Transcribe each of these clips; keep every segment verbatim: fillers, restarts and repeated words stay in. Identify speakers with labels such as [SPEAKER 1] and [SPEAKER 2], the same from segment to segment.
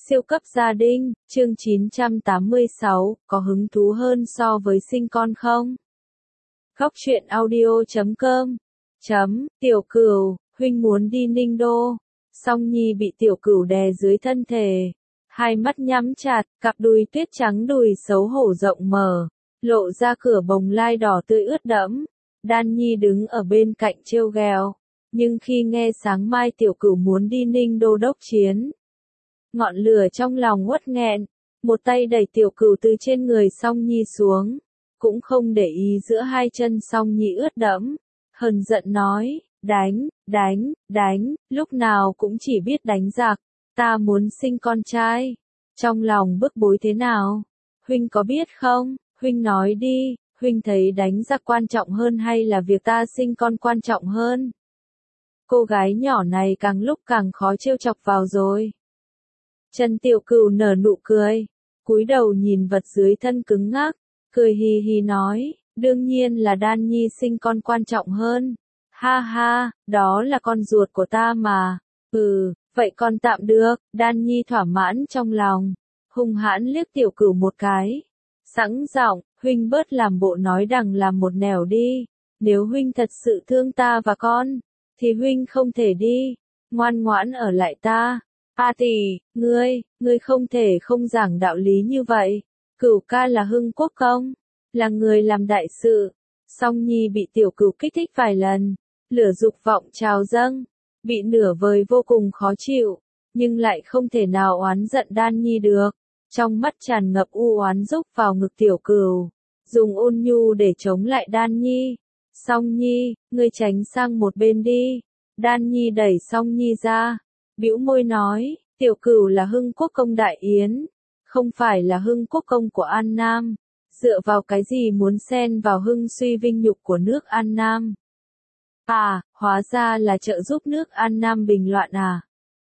[SPEAKER 1] Siêu cấp gia đình, chương chín trăm tám mươi sáu, có hứng thú hơn so với sinh con không? Góc truyện audio chấm com chấm, Tiểu Cửu, huynh muốn đi Ninh Đô. Song Nhi bị Tiểu Cửu đè dưới thân thể, hai mắt nhắm chặt, cặp đùi tuyết trắng đùi xấu hổ rộng mở, lộ ra cửa bồng lai đỏ tươi ướt đẫm. Đan Nhi đứng ở bên cạnh trêu ghẹo, nhưng khi nghe sáng mai Tiểu Cửu muốn đi Ninh Đô đốc chiến, ngọn lửa trong lòng uất nghẹn, một tay đẩy Tiểu Cửu từ trên người Song Nhi xuống, cũng không để ý giữa hai chân Song Nhi ướt đẫm, hờn giận nói, đánh, đánh, đánh, lúc nào cũng chỉ biết đánh giặc, ta muốn sinh con trai. Trong lòng bức bối thế nào? Huynh có biết không? Huynh nói đi, huynh thấy đánh giặc quan trọng hơn hay là việc ta sinh con quan trọng hơn? Cô gái nhỏ này càng lúc càng khó trêu chọc vào rồi. Trần Tiểu Cửu nở nụ cười, cúi đầu nhìn vật dưới thân cứng ngắc, cười hì hì nói, đương nhiên là Đan Nhi sinh con quan trọng hơn. Ha ha, đó là con ruột của ta mà. Ừ, vậy con tạm được. Đan Nhi thỏa mãn trong lòng, hung hãn liếc Tiểu Cửu một cái, sẵn giọng, huynh bớt làm bộ nói đằng làm một nẻo đi. Nếu huynh thật sự thương ta và con, thì huynh không thể đi, ngoan ngoãn ở lại ta. A tỷ, ngươi, ngươi không thể không giảng đạo lý như vậy. Cửu ca là Hưng Quốc công, là người làm đại sự. Song Nhi bị Tiểu Cửu kích thích vài lần, lửa dục vọng trào dâng, bị nửa vời vô cùng khó chịu, nhưng lại không thể nào oán giận Đan Nhi được. Trong mắt tràn ngập u oán rúc vào ngực Tiểu Cửu, dùng ôn nhu để chống lại Đan Nhi. Song Nhi, ngươi tránh sang một bên đi. Đan Nhi đẩy Song Nhi ra, bĩu môi nói, Tiểu Cửu là Hưng Quốc công Đại Yến, không phải là Hưng Quốc công của An Nam, dựa vào cái gì muốn xen vào hưng suy vinh nhục của nước An Nam? À, hóa ra là trợ giúp nước An Nam bình loạn à?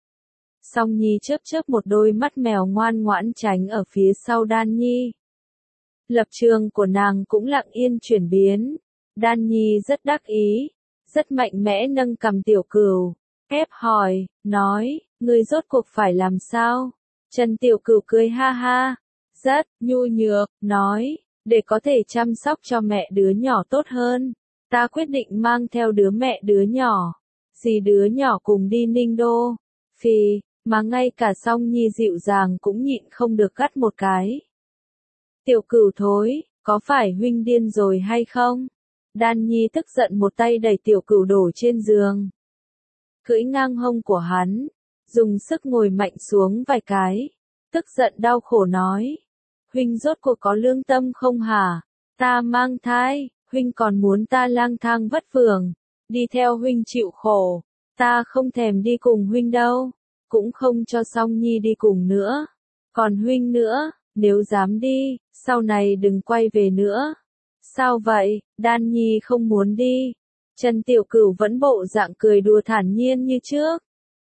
[SPEAKER 1] Song Nhi chớp chớp một đôi mắt mèo ngoan ngoãn tránh ở phía sau Đan Nhi. Lập trường của nàng cũng lặng yên chuyển biến. Đan Nhi rất đắc ý, rất mạnh mẽ nâng cầm Tiểu Cửu, ép hỏi, nói, ngươi rốt cuộc phải làm sao? Trần Tiểu Cửu cười ha ha, rất nhu nhược, nói, để có thể chăm sóc cho mẹ đứa nhỏ tốt hơn, ta quyết định mang theo đứa mẹ đứa nhỏ, dì đứa nhỏ cùng đi Ninh Đô. Phì, mà ngay cả Song Nhi dịu dàng cũng nhịn không được gắt một cái. Tiểu Cửu thối, có phải huynh điên rồi hay không? Đan Nhi tức giận một tay đẩy Tiểu Cửu đổ trên giường, cưỡi ngang hông của hắn, dùng sức ngồi mạnh xuống vài cái, tức giận đau khổ nói, huynh rốt cuộc có lương tâm không hả? Ta mang thai, huynh còn muốn ta lang thang vất vưởng, đi theo huynh chịu khổ, ta không thèm đi cùng huynh đâu, cũng không cho Song Nhi đi cùng nữa, còn huynh nữa, nếu dám đi, sau này đừng quay về nữa. Sao vậy? Đan Nhi không muốn đi. Trần Tiểu Cửu vẫn bộ dạng cười đùa thản nhiên như trước.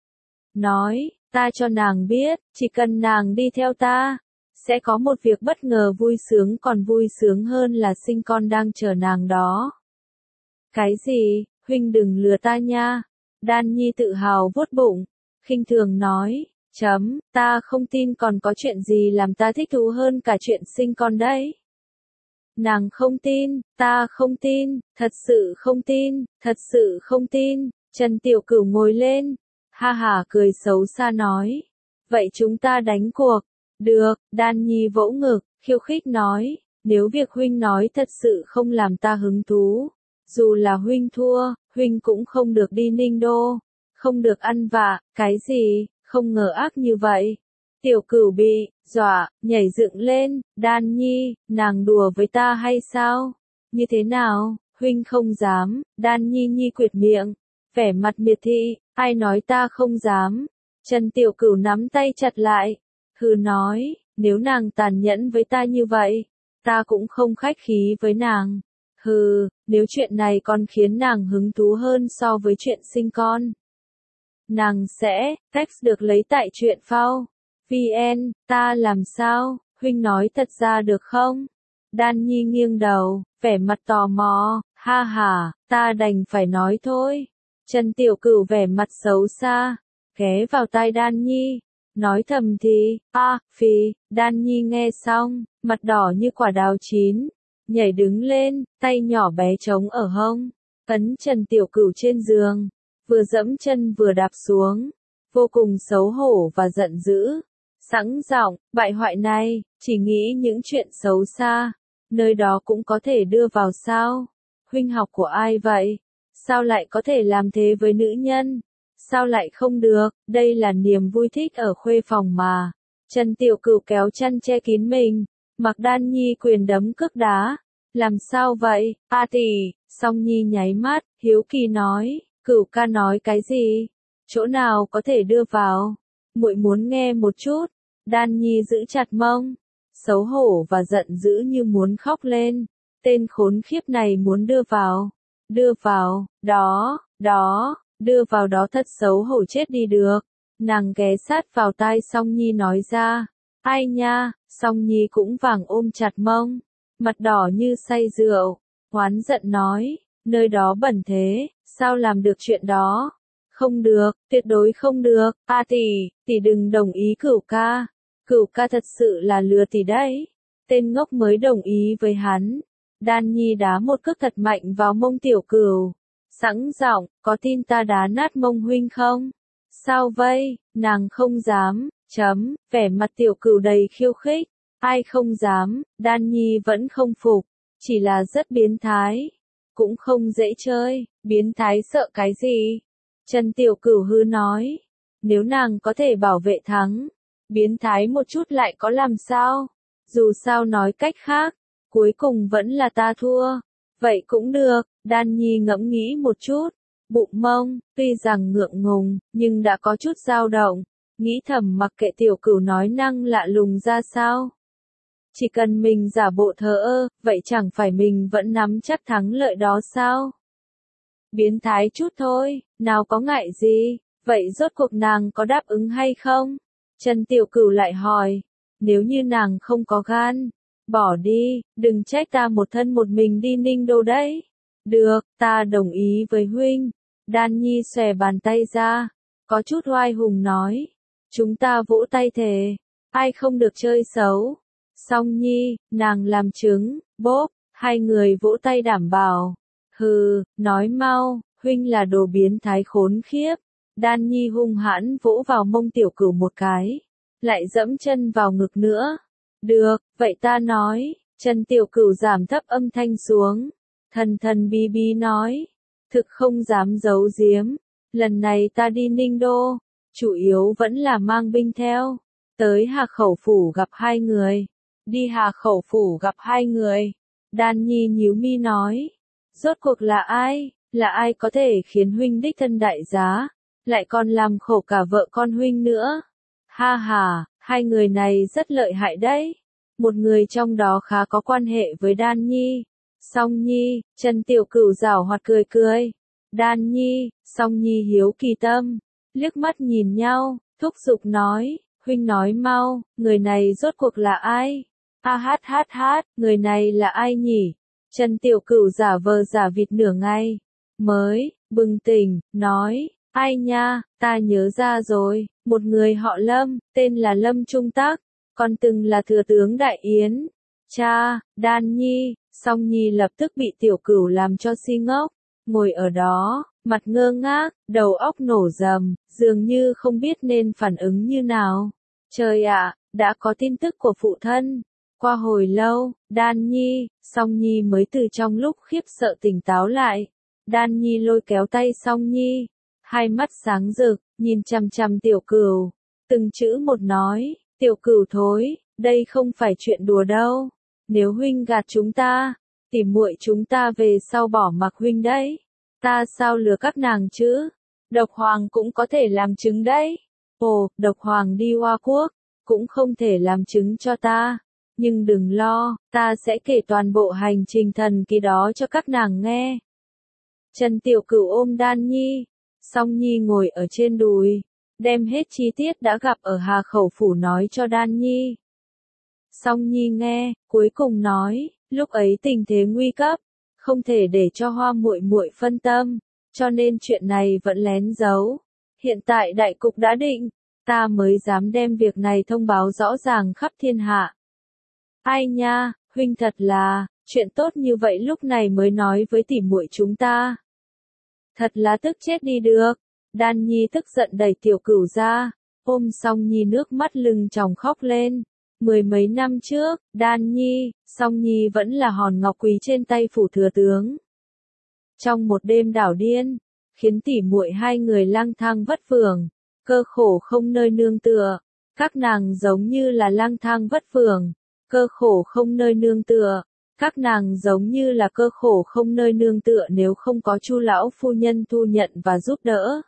[SPEAKER 1] Nói, ta cho nàng biết, chỉ cần nàng đi theo ta, sẽ có một việc bất ngờ vui sướng còn vui sướng hơn là sinh con đang chờ nàng đó. Cái gì? Huynh đừng lừa ta nha. Đan Nhi tự hào vuốt bụng, khinh thường nói, chấm, ta không tin còn có chuyện gì làm ta thích thú hơn cả chuyện sinh con đấy. Nàng không tin, ta không tin, thật sự không tin, thật sự không tin. Trần Tiểu Cửu ngồi lên, ha ha cười xấu xa nói, vậy chúng ta đánh cuộc. Được. Đan Nhi vỗ ngực, khiêu khích nói, nếu việc huynh nói thật sự không làm ta hứng thú, dù là huynh thua, huynh cũng không được đi Ninh Đô, không được ăn vạ. Cái gì? Không ngờ ác như vậy. Tiểu Cửu bị dọa, nhảy dựng lên, Đan Nhi, nàng đùa với ta hay sao? Như thế nào? Huynh không dám. Đan Nhi Nhi quyệt miệng, vẻ mặt miệt thị, ai nói ta không dám? Trần Tiểu Cửu nắm tay chặt lại, hừ nói, nếu nàng tàn nhẫn với ta như vậy, ta cũng không khách khí với nàng. Hừ, nếu chuyện này còn khiến nàng hứng thú hơn so với chuyện sinh con, nàng sẽ text được lấy tại truyện phao vn. Ta làm sao? Huynh nói thật ra được không? Đan Nhi nghiêng đầu, vẻ mặt tò mò, ha ha, ta đành phải nói thôi. Trần Tiểu Cửu vẻ mặt xấu xa, ghé vào tai Đan Nhi, nói thầm thì, a, phì, Đan Nhi nghe xong, mặt đỏ như quả đào chín, nhảy đứng lên, tay nhỏ bé trống ở hông, ấn Trần Tiểu Cửu trên giường, vừa dẫm chân vừa đạp xuống, vô cùng xấu hổ và giận dữ, sẵn giọng, bại hoại này, chỉ nghĩ những chuyện xấu xa, nơi đó cũng có thể đưa vào sao? Huynh học của ai vậy? Sao lại có thể làm thế với nữ nhân? Sao lại không được? Đây là niềm vui thích ở khuê phòng mà. Trần Tiểu Cửu kéo chăn che kín mình, mặc Đan Nhi quyền đấm cước đá. Làm sao vậy? A tỷ, Song Nhi nháy mắt, hiếu kỳ nói, Cửu ca nói cái gì? Chỗ nào có thể đưa vào? Muội muốn nghe một chút. Đan Nhi giữ chặt mông, xấu hổ và giận dữ như muốn khóc lên. Tên khốn khiếp này muốn đưa vào. Đưa vào, đó, đó, đưa vào đó thật xấu hổ chết đi được. Nàng ghé sát vào tai Song Nhi nói ra. Ai nha, Song Nhi cũng vàng ôm chặt mông, mặt đỏ như say rượu, oán giận nói, nơi đó bẩn thế, sao làm được chuyện đó? Không được, tuyệt đối không được, a tỷ, tỷ đừng đồng ý Cửu ca. Cửu ca thật sự là lừa tỷ đấy. Tên ngốc mới đồng ý với hắn. Đan Nhi đá một cước thật mạnh vào mông Tiểu Cửu. Sẵn giọng, có tin ta đá nát mông huynh không? Sao vậy? Nàng không dám, chấm, vẻ mặt Tiểu Cửu đầy khiêu khích. Ai không dám, Đan Nhi vẫn không phục, chỉ là rất biến thái. Cũng không dễ chơi, biến thái sợ cái gì? Trần Tiểu Cửu hư nói, nếu nàng có thể bảo vệ thắng, biến thái một chút lại có làm sao? Dù sao nói cách khác, cuối cùng vẫn là ta thua. Vậy cũng được, Đan Nhi ngẫm nghĩ một chút, bụng mông, tuy rằng ngượng ngùng, nhưng đã có chút dao động, nghĩ thầm mặc kệ Tiểu Cửu nói năng lạ lùng ra sao. Chỉ cần mình giả bộ thờ ơ, vậy chẳng phải mình vẫn nắm chắc thắng lợi đó sao? Biến thái chút thôi, nào có ngại gì, vậy rốt cuộc nàng có đáp ứng hay không? Trần Tiểu Cửu lại hỏi, nếu như nàng không có gan, bỏ đi, đừng trách ta một thân một mình đi Ninh Đô đấy. Được, ta đồng ý với huynh. Đan Nhi xòe bàn tay ra, có chút oai hùng nói, chúng ta vỗ tay thề, ai không được chơi xấu. Song Nhi, nàng làm chứng, bốp, hai người vỗ tay đảm bảo. Hừ, nói mau, huynh là đồ biến thái khốn khiếp. Đan Nhi hung hãn vỗ vào mông Tiểu Cửu một cái, lại dẫm chân vào ngực nữa. Được, vậy ta nói, Trần Tiểu Cửu giảm thấp âm thanh xuống, thần thần bí bí nói, thực không dám giấu giếm, lần này ta đi Ninh Đô, chủ yếu vẫn là mang binh theo, tới Hà Khẩu Phủ gặp hai người. Đi Hà Khẩu Phủ gặp hai người. Đan Nhi nhíu mi nói, rốt cuộc là ai, là ai có thể khiến huynh đích thân đại giá, lại còn làm khổ cả vợ con huynh nữa. Ha ha, hai người này rất lợi hại đấy. Một người trong đó khá có quan hệ với Đan Nhi. Song Nhi, Trần Tiểu Cửu giảo hoạt cười cười. Đan Nhi, Song Nhi hiếu kỳ tâm, liếc mắt nhìn nhau, thúc giục nói, huynh nói mau, người này rốt cuộc là ai? A hát hát hát, người này là ai nhỉ? Trần Tiểu Cửu giả vờ giả vịt nửa ngày, mới, bừng tỉnh, nói, ai nha, ta nhớ ra rồi, một người họ Lâm, tên là Lâm Trung Tác, còn từng là thừa tướng Đại Yến. Cha, Đan Nhi, Song Nhi lập tức bị Tiểu Cửu làm cho si ngốc, ngồi ở đó, mặt ngơ ngác, đầu óc nổ rầm, dường như không biết nên phản ứng như nào. Trời ạ, đã có tin tức của phụ thân. Qua hồi lâu, Đan Nhi, Song Nhi mới từ trong lúc khiếp sợ tỉnh táo lại. Đan Nhi lôi kéo tay Song Nhi, hai mắt sáng rực, nhìn chằm chằm Tiểu Cửu, từng chữ một nói, Tiểu Cửu thối, đây không phải chuyện đùa đâu. Nếu huynh gạt chúng ta, tỉ muội chúng ta về sau bỏ mặc huynh đấy. Ta sao lừa các nàng chứ? Độc Hoàng cũng có thể làm chứng đấy. Ồ, Độc Hoàng đi Hoa Quốc, cũng không thể làm chứng cho ta. Nhưng đừng lo, ta sẽ kể toàn bộ hành trình thần kỳ đó cho các nàng nghe. Trần Tiểu Cửu ôm Đan Nhi, Song Nhi ngồi ở trên đùi, đem hết chi tiết đã gặp ở Hà Khẩu Phủ nói cho Đan Nhi. Song Nhi nghe, cuối cùng nói, lúc ấy tình thế nguy cấp, không thể để cho Hoa muội muội phân tâm, cho nên chuyện này vẫn lén giấu. Hiện tại đại cục đã định, ta mới dám đem việc này thông báo rõ ràng khắp thiên hạ. Ai nha, huynh thật là, chuyện tốt như vậy lúc này mới nói với tỉ muội chúng ta. Thật là tức chết đi được. Đan Nhi tức giận đẩy Tiểu Cửu ra, ôm Song Nhi nước mắt lưng tròng khóc lên. Mười mấy năm trước, Đan Nhi, Song Nhi vẫn là hòn ngọc quý trên tay phủ thừa tướng. Trong một đêm đảo điên, khiến tỉ muội hai người lang thang vất vưởng, cơ khổ không nơi nương tựa. Các nàng giống như là lang thang vất vưởng, cơ khổ không nơi nương tựa. Các nàng giống như là cơ khổ không nơi nương tựa nếu không có Chu lão phu nhân thu nhận và giúp đỡ.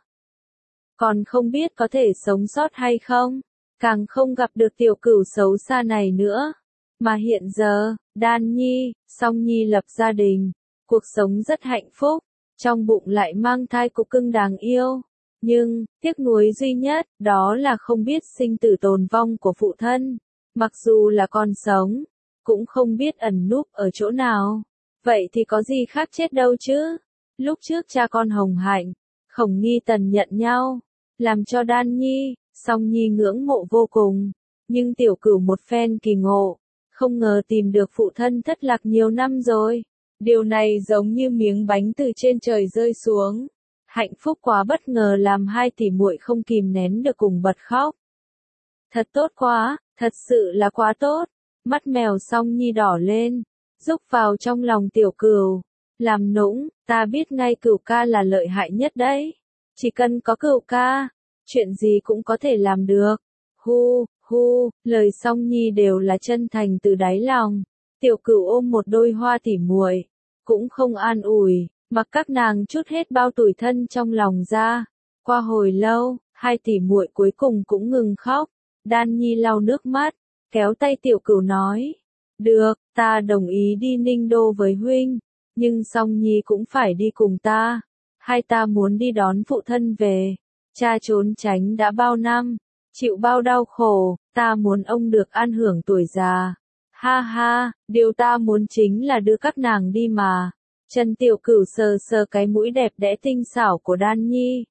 [SPEAKER 1] Còn không biết có thể sống sót hay không, càng không gặp được Tiểu Cửu xấu xa này nữa. Mà hiện giờ, Đan Nhi, Song Nhi lập gia đình, cuộc sống rất hạnh phúc, trong bụng lại mang thai cục cưng đáng yêu. Nhưng, tiếc nuối duy nhất, đó là không biết sinh tử tồn vong của phụ thân. Mặc dù là còn sống, cũng không biết ẩn núp ở chỗ nào. Vậy thì có gì khác chết đâu chứ. Lúc trước cha con Hồng Hạnh, Khổng Nghi Tần nhận nhau, làm cho Đan Nhi, Song Nhi ngưỡng mộ vô cùng. Nhưng Tiểu Cửu một phen kỳ ngộ, không ngờ tìm được phụ thân thất lạc nhiều năm rồi. Điều này giống như miếng bánh từ trên trời rơi xuống. Hạnh phúc quá bất ngờ làm hai tỷ muội không kìm nén được cùng bật khóc. Thật tốt quá, thật sự là quá tốt. Mắt mèo Song Nhi đỏ lên, rúc vào trong lòng Tiểu Cửu. Làm nũng, ta biết ngay Cửu ca là lợi hại nhất đấy. Chỉ cần có Cửu ca, chuyện gì cũng có thể làm được. Hu, hu, lời Song Nhi đều là chân thành từ đáy lòng. Tiểu Cửu ôm một đôi hoa tỉ muội, cũng không an ủi, mặc các nàng trút hết bao tủi thân trong lòng ra. Qua hồi lâu, hai tỉ muội cuối cùng cũng ngừng khóc. Đan Nhi lau nước mắt, kéo tay Tiểu Cửu nói, được, ta đồng ý đi Ninh Đô với huynh, nhưng Song Nhi cũng phải đi cùng ta. Hai ta muốn đi đón phụ thân về. Cha trốn tránh đã bao năm, chịu bao đau khổ, ta muốn ông được an hưởng tuổi già. Ha ha, điều ta muốn chính là đưa các nàng đi mà. Trần Tiểu Cửu sờ sờ cái mũi đẹp đẽ tinh xảo của Đan Nhi.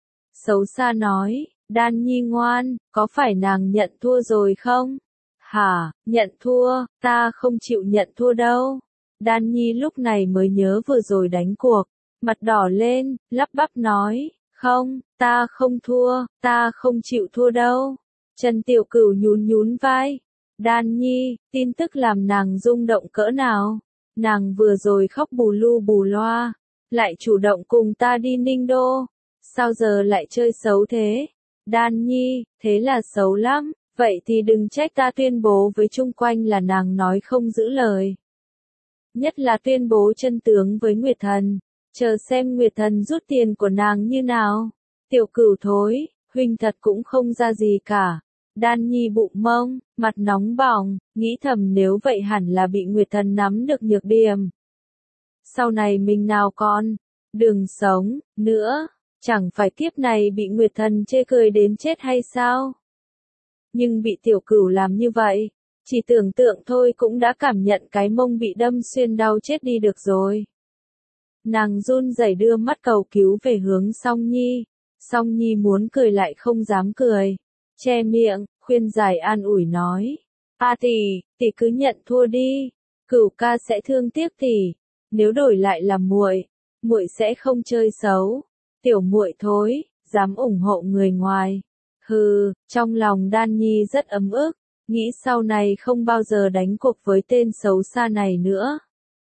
[SPEAKER 1] Xấu xa nói, Đan Nhi ngoan, có phải nàng nhận thua rồi không? Hả, nhận thua, ta không chịu nhận thua đâu. Đan Nhi lúc này mới nhớ vừa rồi đánh cuộc, mặt đỏ lên, lắp bắp nói, không, ta không thua, ta không chịu thua đâu. Trần Tiểu Cửu nhún nhún vai. Đan Nhi, tin tức làm nàng rung động cỡ nào? Nàng vừa rồi khóc bù lu bù loa, lại chủ động cùng ta đi Ninh Đô. Sao giờ lại chơi xấu thế? Đan Nhi, thế là xấu lắm, vậy thì đừng trách ta tuyên bố với chung quanh là nàng nói không giữ lời. Nhất là tuyên bố chân tướng với Nguyệt Thần, chờ xem Nguyệt Thần rút tiền của nàng như nào. Tiểu Cửu thối, huynh thật cũng không ra gì cả. Đan Nhi bụng mông, mặt nóng bỏng, nghĩ thầm nếu vậy hẳn là bị Nguyệt Thần nắm được nhược điểm. Sau này mình nào còn đường sống nữa, chẳng phải kiếp này bị Nguyệt Thần chê cười đến chết hay sao? Nhưng bị Tiểu Cửu làm như vậy, chỉ tưởng tượng thôi cũng đã cảm nhận cái mông bị đâm xuyên đau chết đi được rồi. Nàng run rẩy đưa mắt cầu cứu về hướng Song Nhi. Song Nhi muốn cười lại không dám cười, che miệng, khuyên giải an ủi nói, a tỷ, tỷ cứ nhận thua đi, Cửu ca sẽ thương tiếc tỷ, nếu đổi lại là muội, muội sẽ không chơi xấu. Tiểu muội thối, dám ủng hộ người ngoài. Hừ, trong lòng Đan Nhi rất ấm ức, nghĩ sau này không bao giờ đánh cuộc với tên xấu xa này nữa.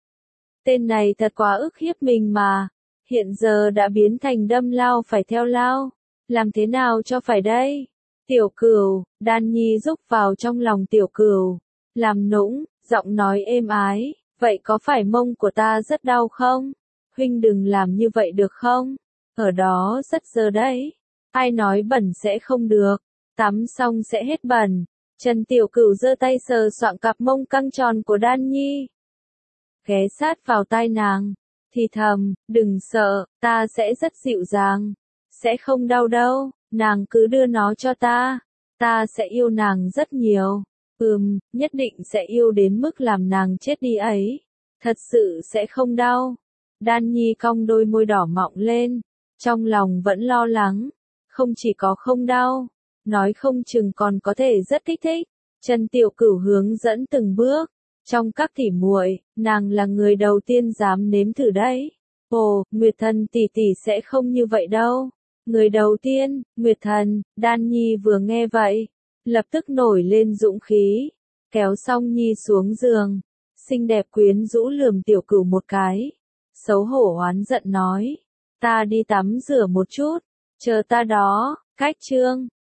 [SPEAKER 1] Tên này thật quá ức hiếp mình mà, hiện giờ đã biến thành đâm lao phải theo lao, làm thế nào cho phải đây? Tiểu Cửu, Đan Nhi rúc vào trong lòng Tiểu Cửu, làm nũng, giọng nói êm ái, vậy có phải mông của ta rất đau không? Huynh đừng làm như vậy được không? Ở đó rất dơ đấy. Ai nói bẩn sẽ không được, tắm xong sẽ hết bẩn. Trần Tiểu Cửu giơ tay sờ soạng cặp mông căng tròn của Đan Nhi, ghé sát vào tai nàng, thì thầm, đừng sợ, ta sẽ rất dịu dàng, sẽ không đau đâu, nàng cứ đưa nó cho ta, ta sẽ yêu nàng rất nhiều, ừm, nhất định sẽ yêu đến mức làm nàng chết đi ấy, thật sự sẽ không đau. Đan Nhi cong đôi môi đỏ mọng lên, trong lòng vẫn lo lắng, không chỉ có không đau, nói không chừng còn có thể rất kích thích. Trần Tiểu Cửu hướng dẫn từng bước. Trong các tỉ muội, nàng là người đầu tiên dám nếm thử đấy. Ồ, Nguyệt Thần tỷ tỷ sẽ không như vậy đâu. Người đầu tiên, Nguyệt Thần, Đan Nhi vừa nghe vậy, lập tức nổi lên dũng khí, kéo Song Nhi xuống giường, xinh đẹp quyến rũ lườm Tiểu Cửu một cái, xấu hổ oán giận nói, ta đi tắm rửa một chút, chờ ta đó. Cách chương